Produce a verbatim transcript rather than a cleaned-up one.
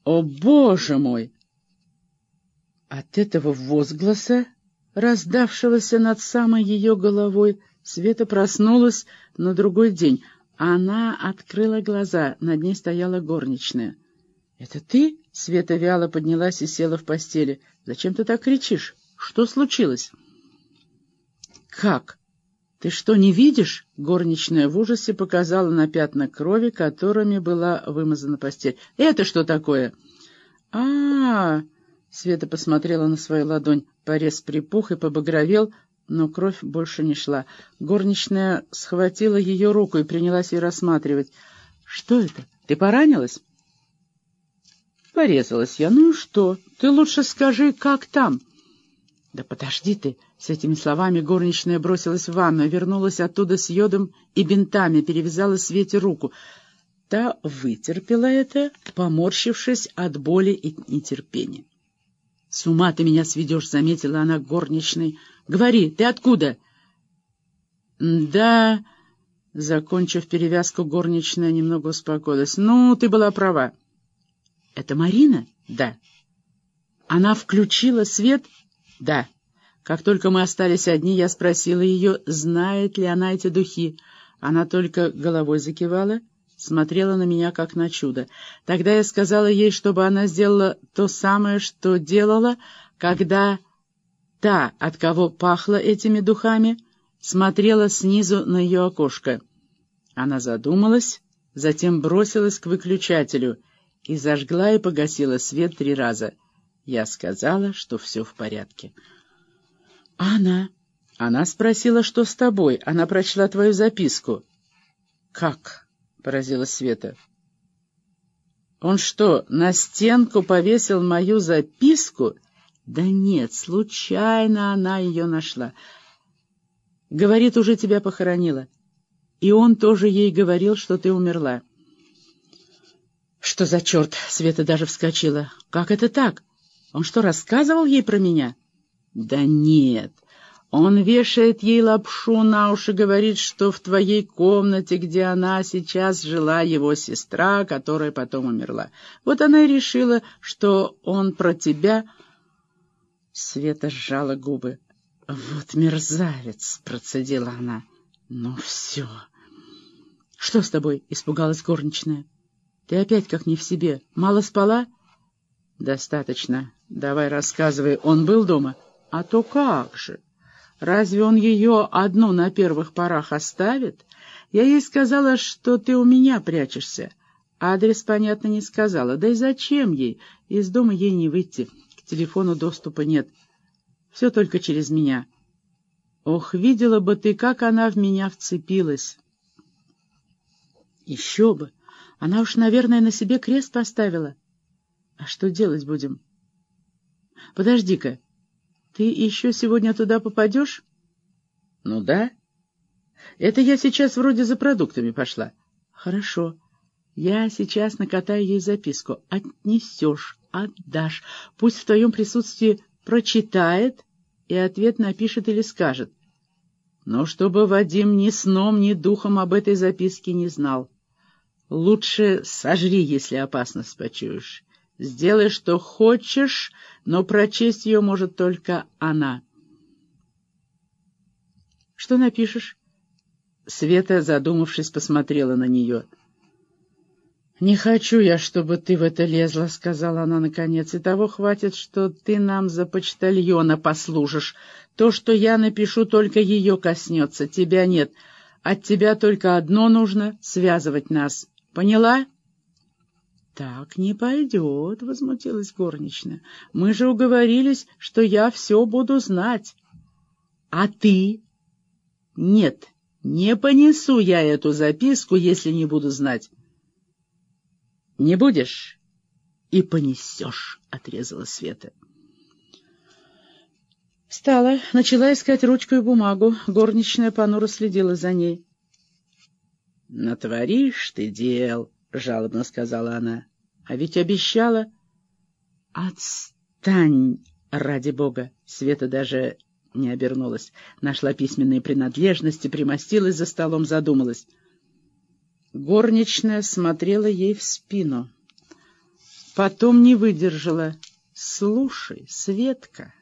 О, Боже мой! От этого возгласа, раздавшегося над самой ее головой, Света проснулась на другой день. Она открыла глаза, над ней стояла горничная. — Это ты? — Света вяло поднялась и села в постели. — Зачем ты так кричишь? Что случилось? — Как? Ты что, не видишь? — горничная в ужасе показала на пятна крови, которыми была вымазана постель. — Это что такое? — А-а-а! Света посмотрела на свою ладонь. Порез припух и побагровел, но кровь больше не шла. Горничная схватила ее руку и принялась ее рассматривать. — Что это? Ты поранилась? — Порезалась я. — Ну и что? Ты лучше скажи, как там? — Да подожди ты! С этими словами горничная бросилась в ванную, вернулась оттуда с йодом и бинтами, перевязала Свете руку. Та вытерпела это, поморщившись от боли и нетерпения. — С ума ты меня сведешь, — заметила она горничной. — Говори, ты откуда? — Да, — закончив перевязку, горничная немного успокоилась. — Ну, ты была права. — Это Марина? — Да. — Она включила свет? — Да. Как только мы остались одни, я спросила ее, знает ли она эти духи. Она только головой закивала, смотрела на меня как на чудо. Тогда я сказала ей, чтобы она сделала то самое, что делала, когда та, от кого пахло этими духами, смотрела снизу на ее окошко. Она задумалась, затем бросилась к выключателю и зажгла и погасила свет три раза. Я сказала, что все в порядке. — А она? Она спросила, что с тобой. Она прочла твою записку. — Как? — поразилась Света. — Он что, на стенку повесил мою записку? Да нет, случайно она ее нашла. Говорит, уже тебя похоронила. И он тоже ей говорил, что ты умерла. — Что за черт? — Света даже вскочила. — Как это так? Он что, рассказывал ей про меня? — Да нет. Он вешает ей лапшу на уши, говорит, что в твоей комнате, где она сейчас жила, его сестра, которая потом умерла. Вот она и решила, что он про тебя... Света сжала губы. — Вот мерзавец! — процедила она. — Ну все. — Что с тобой? — испугалась горничная. — Ты опять как не в себе. Мало спала? — Достаточно. Давай рассказывай. Он был дома? — А то как же! Разве он ее одну на первых порах оставит? Я ей сказала, что ты у меня прячешься. Адрес, понятно, не сказала. Да и зачем ей? Из дома ей не выйти. К телефону доступа нет. Все только через меня. Ох, видела бы ты, как она в меня вцепилась. Еще бы! Она уж, наверное, на себе крест поставила. А что делать будем? Подожди-ка. Ты еще сегодня туда попадешь? — Ну да. Это я сейчас вроде за продуктами пошла. — Хорошо. Я сейчас накатаю ей записку. Отнесешь, отдашь. Пусть в твоем присутствии прочитает и ответ напишет или скажет. Но чтобы Вадим ни сном, ни духом об этой записке не знал. Лучше сожри, если опасность почуешь. Сделай, что хочешь, но прочесть ее может только она. — Что напишешь? Света, задумавшись, посмотрела на нее. — Не хочу я, чтобы ты в это лезла, — сказала она наконец. — И того хватит, что ты нам за почтальона послужишь. То, что я напишу, только ее коснется, тебя нет. От тебя только одно нужно — связывать нас. Поняла? — Так не пойдет, — возмутилась горничная. — Мы же уговорились, что я все буду знать. — А ты? — Нет, не понесу я эту записку, если не буду знать. — Не будешь? — И понесешь, — отрезала Света. Встала, начала искать ручку и бумагу. Горничная понуро следила за ней. — Натворишь ты дел, — жалобно сказала она. — А ведь обещала... — Отстань, ради бога! Света даже не обернулась. Нашла письменные принадлежности, примостилась за столом, задумалась. Горничная смотрела ей в спину. Потом не выдержала. «Слушай, Светка».